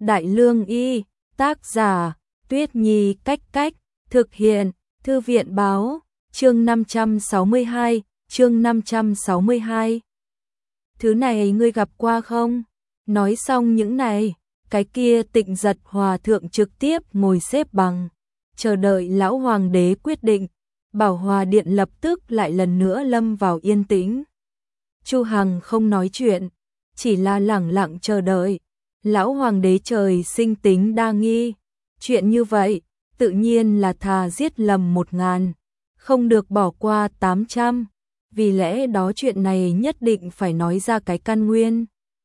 Đại Lương Y, tác giả, Tuyết Nhi Cách Cách, thực hiện, Thư viện Báo, chương 562, chương 562. Thứ này ngươi gặp qua không? Nói xong những này, cái kia Tịnh Giật Hòa thượng trực tiếp ngồi xếp bằng, chờ đợi lão hoàng đế quyết định. Bảo Hòa điện lập tức lại lần nữa lâm vào yên tĩnh. Chu Hằng không nói chuyện, chỉ là lẳng lặng chờ đợi. Lão hoàng đế trời sinh tính đa nghi, chuyện như vậy, tự nhiên là thà giết lầm 1000, không được bỏ qua 800, vì lẽ đó chuyện này nhất định phải nói ra cái căn nguyên.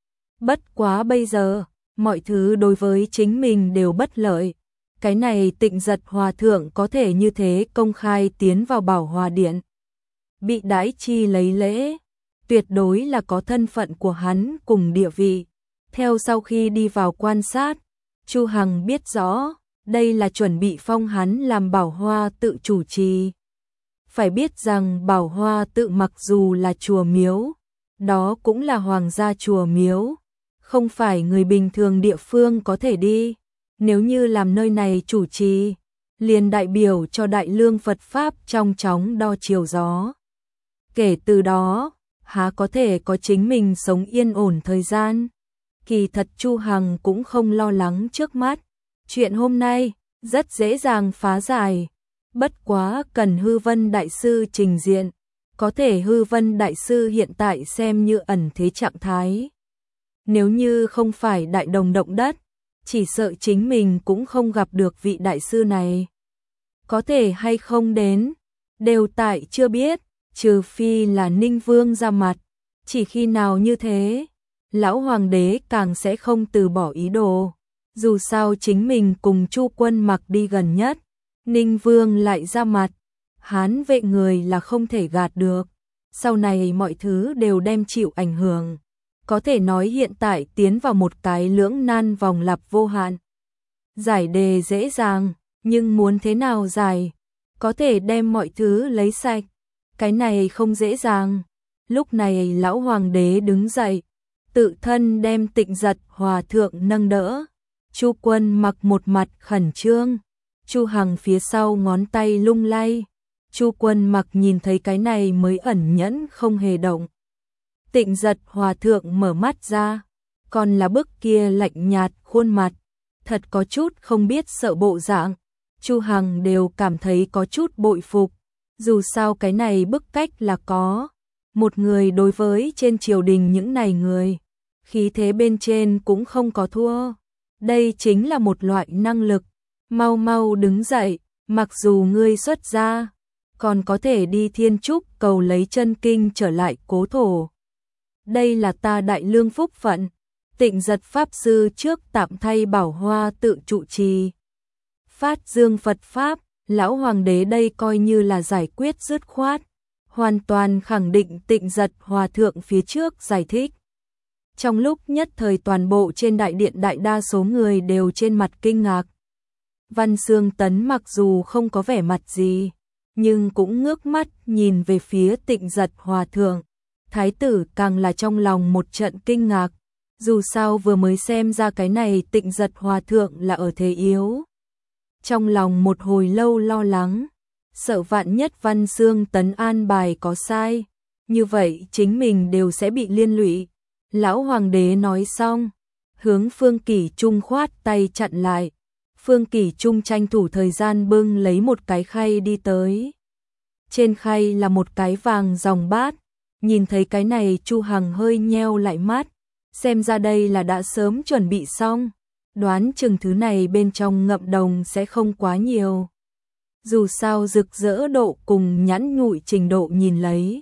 Bất quá bây giờ, mọi thứ đối với chính mình đều bất lợi. Cái này Tịnh Giật Hòa thượng có thể như thế công khai tiến vào Bảo Hòa điện, bị đãi chi lấy lễ, tuyệt đối là có thân phận của hắn cùng địa vị. Theo sau khi đi vào quan sát, Chu Hằng biết rõ, đây là chuẩn bị phong hắn làm Bảo Hoa tự chủ trì. Phải biết rằng Bảo Hoa tự mặc dù là chùa miếu, đó cũng là hoàng gia chùa miếu, không phải người bình thường địa phương có thể đi. Nếu như làm nơi này chủ trì, liền đại biểu cho Đại Lương Phật Pháp trong chóng đo chiều gió. Kể từ đó, há có thể có chính mình sống yên ổn thời gian. Kỳ thật Chu Hằng cũng không lo lắng trước mắt. Chuyện hôm nay, rất dễ dàng phá giải. Bất quá cần Hư Vân Đại Sư trình diện. Có thể Hư Vân Đại Sư hiện tại xem như ẩn thế trạng thái. Nếu như không phải đại đồng động đất, chỉ sợ chính mình cũng không gặp được vị đại sư này. Có thể hay không đến, đều tại chưa biết, trừ phi là Ninh Vương ra mặt. Chỉ khi nào như thế, lão hoàng đế càng sẽ không từ bỏ ý đồ. Dù sao chính mình cùng Chu Quân Mặc đi gần nhất, Ninh Vương lại ra mặt, Hán vệ người là không thể gạt được. Sau này mọi thứ đều đem chịu ảnh hưởng. Có thể nói hiện tại tiến vào một cái lưỡng nan vòng lặp vô hạn. Giải đề dễ dàng, nhưng muốn thế nào giải? Có thể đem mọi thứ lấy sạch. Cái này không dễ dàng. Lúc này lão hoàng đế đứng dậy, tự thân đem Tịnh Giật Hòa thượng nâng đỡ. Chu Quân Mặc một mặt khẩn trương, Chu Hằng phía sau ngón tay lung lay. Chu Quân Mặc nhìn thấy cái này mới ẩn nhẫn không hề động. Tịnh Giật Hòa thượng mở mắt ra, còn là bức kia lạnh nhạt khuôn mặt, thật có chút không biết sợ bộ dạng. Chu Hằng đều cảm thấy có chút bội phục, dù sao cái này bức cách là có. Một người đối với trên triều đình những này người, khí thế bên trên cũng không có thua. Đây chính là một loại năng lực. Mau mau đứng dậy, mặc dù ngươi xuất gia, còn có thể đi Thiên Trúc cầu lấy chân kinh trở lại cố thổ. Đây là ta Đại Lương phúc phận. Tịnh Giật Pháp Sư trước tạm thay Bảo Hoa tự trụ trì. Phát dương Phật Pháp, lão hoàng đế đây coi như là giải quyết dứt khoát. Hoàn toàn khẳng định Tịnh Giật Hòa thượng phía trước giải thích. Trong lúc nhất thời toàn bộ trên đại điện đại đa số người đều trên mặt kinh ngạc. Văn Xương Tấn mặc dù không có vẻ mặt gì, nhưng cũng ngước mắt nhìn về phía Tịnh Giật Hòa thượng. Thái tử càng là trong lòng một trận kinh ngạc, dù sao vừa mới xem ra cái này Tịnh Giật Hòa thượng là ở thế yếu. Trong lòng một hồi lâu lo lắng, sợ vạn nhất Văn Xương Tấn an bài có sai, như vậy chính mình đều sẽ bị liên lụy. Lão hoàng đế nói xong, hướng Phương Kỷ Trung khoát tay chặn lại. Phương Kỷ Trung tranh thủ thời gian bưng lấy một cái khay đi tới. Trên khay là một cái vàng dòng bát. Nhìn thấy cái này Chu Hằng hơi nheo lại mắt, xem ra đây là đã sớm chuẩn bị xong, đoán chừng thứ này bên trong ngậm đồng sẽ không quá nhiều. Dù sao rực rỡ độ cùng nhẵn nhụi trình độ nhìn lấy,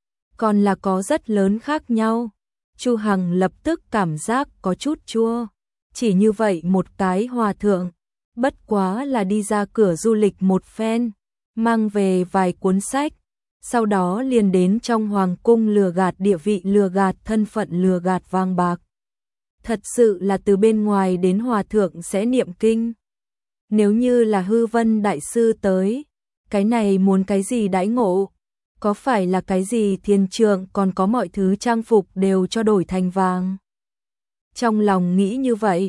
còn là có rất lớn khác nhau. Chu Hằng lập tức cảm giác có chút chua, chỉ như vậy một cái hòa thượng, bất quá là đi ra cửa du lịch một phen, mang về vài cuốn sách. Sau đó liền đến trong hoàng cung lừa gạt địa vị, lừa gạt thân phận, lừa gạt vàng bạc. Thật sự là từ bên ngoài đến hòa thượng sẽ niệm kinh. Nếu như là Hư Vân Đại Sư tới, cái này muốn cái gì đãi ngộ? Có phải là cái gì thiên trượng còn có mọi thứ trang phục đều cho đổi thành vàng? Trong lòng nghĩ như vậy,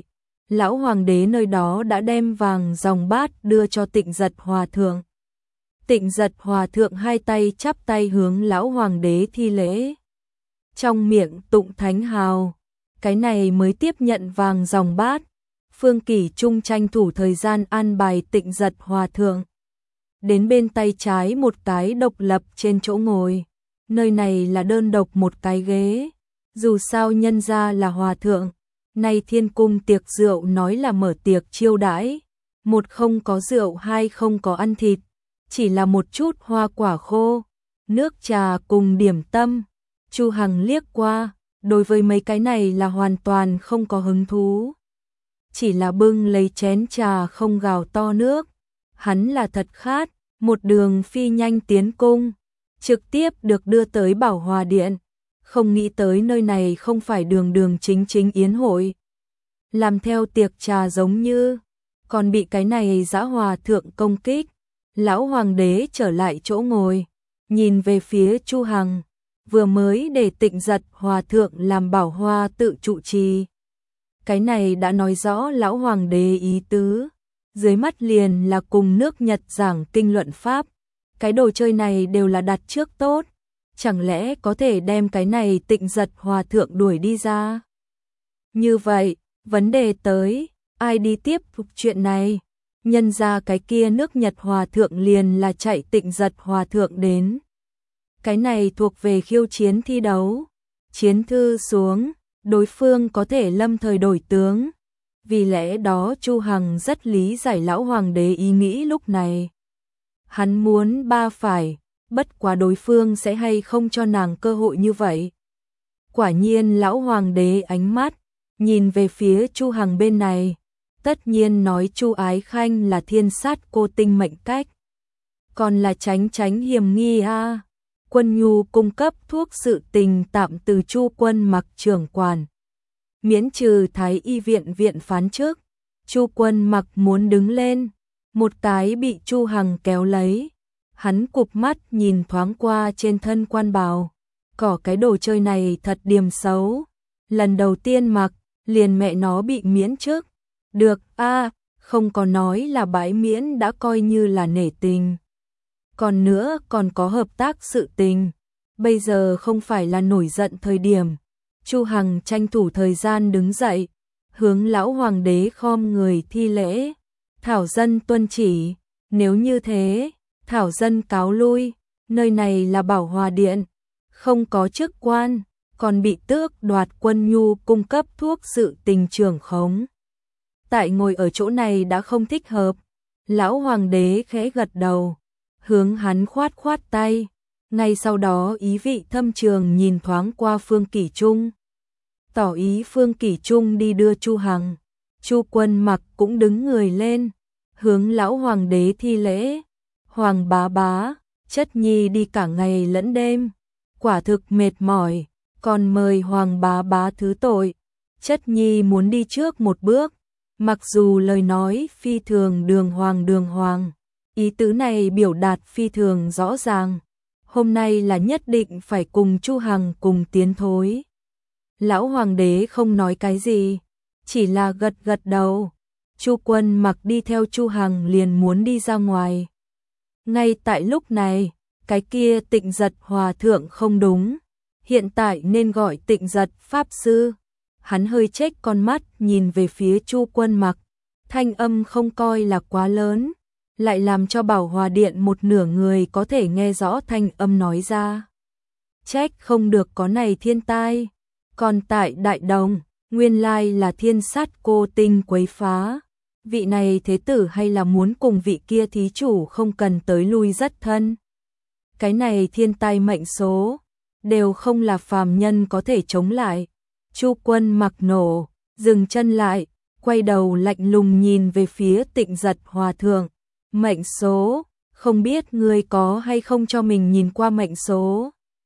lão hoàng đế nơi đó đã đem vàng dòng bát đưa cho Tịnh Giật Hòa Thượng. Tịnh Giật Hòa Thượng hai tay chắp tay hướng lão hoàng đế thi lễ. Trong miệng tụng thánh hào, cái này mới tiếp nhận vàng dòng bát. Phương Kỷ Trung tranh thủ thời gian an bài Tịnh Giật Hòa Thượng. Đến bên tay trái một cái độc lập trên chỗ ngồi. Nơi này là đơn độc một cái ghế. Dù sao nhân gia là hòa thượng, nay thiên cung tiệc rượu nói là mở tiệc chiêu đãi. Một không có rượu, hai không có ăn thịt, chỉ là một chút hoa quả khô, nước trà cùng điểm tâm. Chu Hằng liếc qua, đối với mấy cái này là hoàn toàn không có hứng thú. Chỉ là bưng lấy chén trà không gào to nước. Hắn là thật khát, một đường phi nhanh tiến cung, trực tiếp được đưa tới Bảo Hòa Điện. Không nghĩ tới nơi này không phải đường đường chính chính yến hội. Làm theo tiệc trà giống như, còn bị cái này dã hòa thượng công kích. Lão hoàng đế trở lại chỗ ngồi, nhìn về phía Chu Hằng, vừa mới để Tịnh Giật Hòa Thượng làm Bảo Hoa tự trụ trì. Cái này đã nói rõ lão hoàng đế ý tứ, dưới mắt liền là cùng nước Nhật giảng kinh luận pháp. Cái đồ chơi này đều là đặt trước tốt, chẳng lẽ có thể đem cái này Tịnh Giật Hòa Thượng đuổi đi ra? Như vậy, vấn đề tới, ai đi tiếp tục chuyện này? Nhân ra cái kia nước Nhật Hòa Thượng liền là chạy Tịnh Giật Hòa Thượng đến. Cái này thuộc về khiêu chiến thi đấu. Chiến thư xuống, đối phương có thể lâm thời đổi tướng. Vì lẽ đó Chu Hằng rất lý giải lão hoàng đế ý nghĩ lúc này. Hắn muốn ba phải, bất quá đối phương sẽ hay không cho nàng cơ hội như vậy. Quả nhiên lão hoàng đế ánh mắt nhìn về phía Chu Hằng bên này, tất nhiên nói Chu Ái Khanh là thiên sát cô tinh mệnh cách, còn là tránh hiểm nghi a. Quân Nhu cung cấp thuốc sự tình tạm từ Chu Quân Mặc trưởng quản, miễn trừ Thái y viện viện phán chức. Chu Quân Mặc muốn đứng lên, một cái bị Chu Hằng kéo lấy. Hắn cụp mắt nhìn thoáng qua trên thân quan bào, cỏ cái đồ chơi này thật điềm xấu. Lần đầu tiên mặc, liền mẹ nó bị miễn chức. Được a, không có nói là bãi miễn đã coi như là nể tình. Còn nữa còn có hợp tác sự tình. Bây giờ không phải là nổi giận thời điểm. Chu Hằng tranh thủ thời gian đứng dậy, hướng lão hoàng đế khom người thi lễ. Thảo dân tuân chỉ, nếu như thế, thảo dân cáo lui. Nơi này là Bảo Hòa Điện, không có chức quan, còn bị tước đoạt Quân Nhu cung cấp thuốc sự tình trưởng khống. Tại ngồi ở chỗ này đã không thích hợp. Lão hoàng đế khẽ gật đầu, hướng hắn khoát khoát tay. Ngay sau đó ý vị thâm trường nhìn thoáng qua Phương Kỷ Trung, tỏ ý Phương Kỷ Trung đi đưa Chu Hằng. Chu Quân Mặc cũng đứng người lên, hướng lão hoàng đế thi lễ. Hoàng bá bá, chất nhi đi cả ngày lẫn đêm, quả thực mệt mỏi, còn mời hoàng bá bá thứ tội. Chất nhi muốn đi trước một bước. Mặc dù lời nói phi thường đường hoàng, ý tứ này biểu đạt phi thường rõ ràng. Hôm nay là nhất định phải cùng Chu Hằng cùng tiến thối. Lão hoàng đế không nói cái gì, chỉ là gật gật đầu. Chu Quân Mặc đi theo Chu Hằng liền muốn đi ra ngoài. Ngay tại lúc này, cái kia Tịnh Giật Hòa Thượng không đúng, hiện tại nên gọi Tịnh Giật Pháp Sư. Hắn hơi chếch con mắt nhìn về phía Chu Quân Mặc, thanh âm không coi là quá lớn, lại làm cho Bảo Hòa Điện một nửa người có thể nghe rõ thanh âm nói ra. Trách không được có này thiên tai, còn tại Đại Đồng, nguyên lai là thiên sát cô tinh quấy phá. Vị này thế tử hay là muốn cùng vị kia thí chủ không cần tới lui rất thân. Cái này thiên tai mệnh số, đều không là phàm nhân có thể chống lại. Chu Quân Mặc nổ, dừng chân lại, quay đầu lạnh lùng nhìn về phía Tịnh Giật Hòa Thượng. Mệnh số, không biết ngươi có hay không cho mình nhìn qua mệnh số.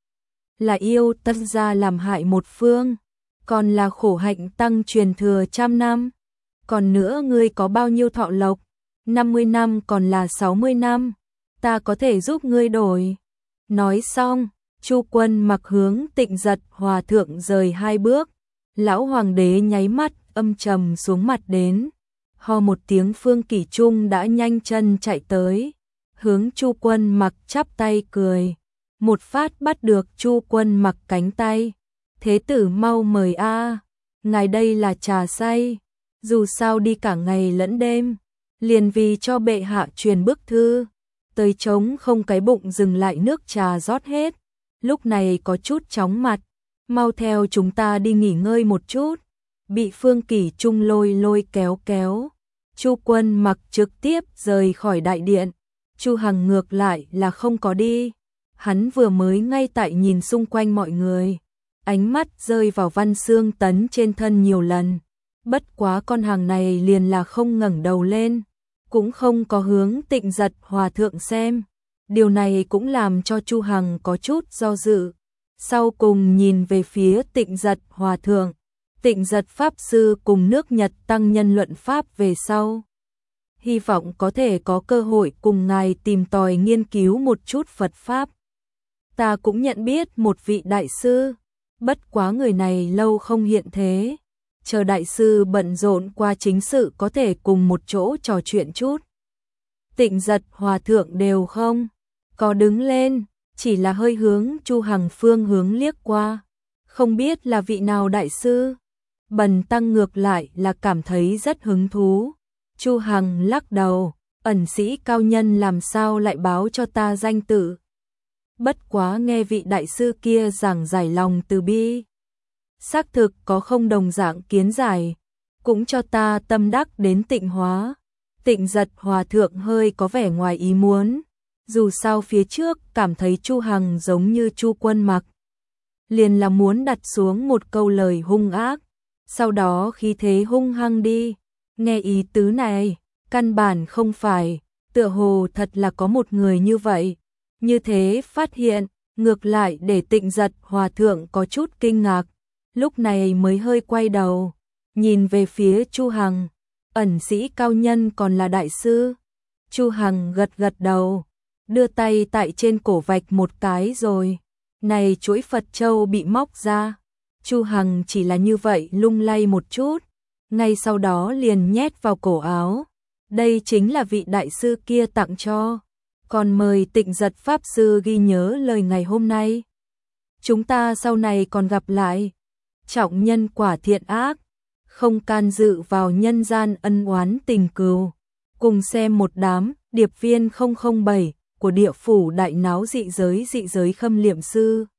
Là yêu tất gia làm hại một phương, còn là khổ hạnh tăng truyền thừa 100 năm. Còn nữa ngươi có bao nhiêu thọ lộc, 50 năm còn là 60 năm, ta có thể giúp ngươi đổi. Nói xong, Chu Quân Mặc hướng Tịnh Giật Hòa Thượng rời 2 bước. Lão hoàng đế nháy mắt âm trầm xuống mặt đến. Ho một tiếng, Phương Kỷ Trung đã nhanh chân chạy tới, hướng Chu Quân Mặc chắp tay cười, một phát bắt được Chu Quân Mặc cánh tay. Thế tử mau mời a, ngài đây là trà say, dù sao đi cả ngày lẫn đêm, liền vì cho bệ hạ truyền bức thư, tới trống không cái bụng dừng lại nước trà rót hết, lúc này có chút chóng mặt, mau theo chúng ta đi nghỉ ngơi một chút. Bị Phương Kỷ Trung lôi kéo kéo, Chu Quân Mặc trực tiếp rời khỏi đại điện. Chu Hằng ngược lại là không có đi, hắn vừa mới ngay tại nhìn xung quanh mọi người, ánh mắt rơi vào Văn Xương Tấn trên thân nhiều lần, bất quá con hàng này liền là không ngẩng đầu lên, cũng không có hướng Tịnh Giật Hòa thượng xem. Điều này cũng làm cho Chu Hằng có chút do dự, sau cùng nhìn về phía Tịnh Giật Hòa thượng. Tịnh Giật Pháp Sư cùng nước Nhật tăng nhân luận Pháp về sau, hy vọng có thể có cơ hội cùng ngài tìm tòi nghiên cứu một chút Phật Pháp. Ta cũng nhận biết một vị đại sư, bất quá người này lâu không hiện thế, chờ đại sư bận rộn qua chính sự có thể cùng một chỗ trò chuyện chút. Tịnh Giật Hòa thượng đều không có đứng lên, chỉ là hơi hướng Chu Hằng phương hướng liếc qua, không biết là vị nào đại sư. Bần tăng ngược lại là cảm thấy rất hứng thú. Chu Hằng lắc đầu, ẩn sĩ cao nhân làm sao lại báo cho ta danh tự. Bất quá nghe vị đại sư kia giảng giải lòng từ bi, xác thực có không đồng dạng kiến giải, cũng cho ta tâm đắc đến tịnh hóa. Tịnh Giật Hòa thượng hơi có vẻ ngoài ý muốn, dù sao phía trước cảm thấy Chu Hằng giống như Chu Quân Mặc, liền là muốn đặt xuống một câu lời hung ác, sau đó khí thế hung hăng đi. Nghe ý tứ này, căn bản không phải, tựa hồ thật là có một người như vậy. Như thế phát hiện, ngược lại để Tịnh Giật Hòa thượng có chút kinh ngạc, lúc này mới hơi quay đầu, nhìn về phía Chu Hằng, ẩn sĩ cao nhân còn là đại sư. Chu Hằng gật đầu, đưa tay tại trên cổ vạch một cái rồi, này chuỗi Phật châu bị móc ra. Chu Hằng chỉ là như vậy lung lay một chút, ngay sau đó liền nhét vào cổ áo. Đây chính là vị đại sư kia tặng cho, còn mời Tịnh Giật Pháp Sư ghi nhớ lời ngày hôm nay. Chúng ta sau này còn gặp lại, trọng nhân quả thiện ác, không can dự vào nhân gian ân oán tình cừu. Cùng xem một đám điệp viên 007 của địa phủ đại náo dị giới Khâm Liệm Sư.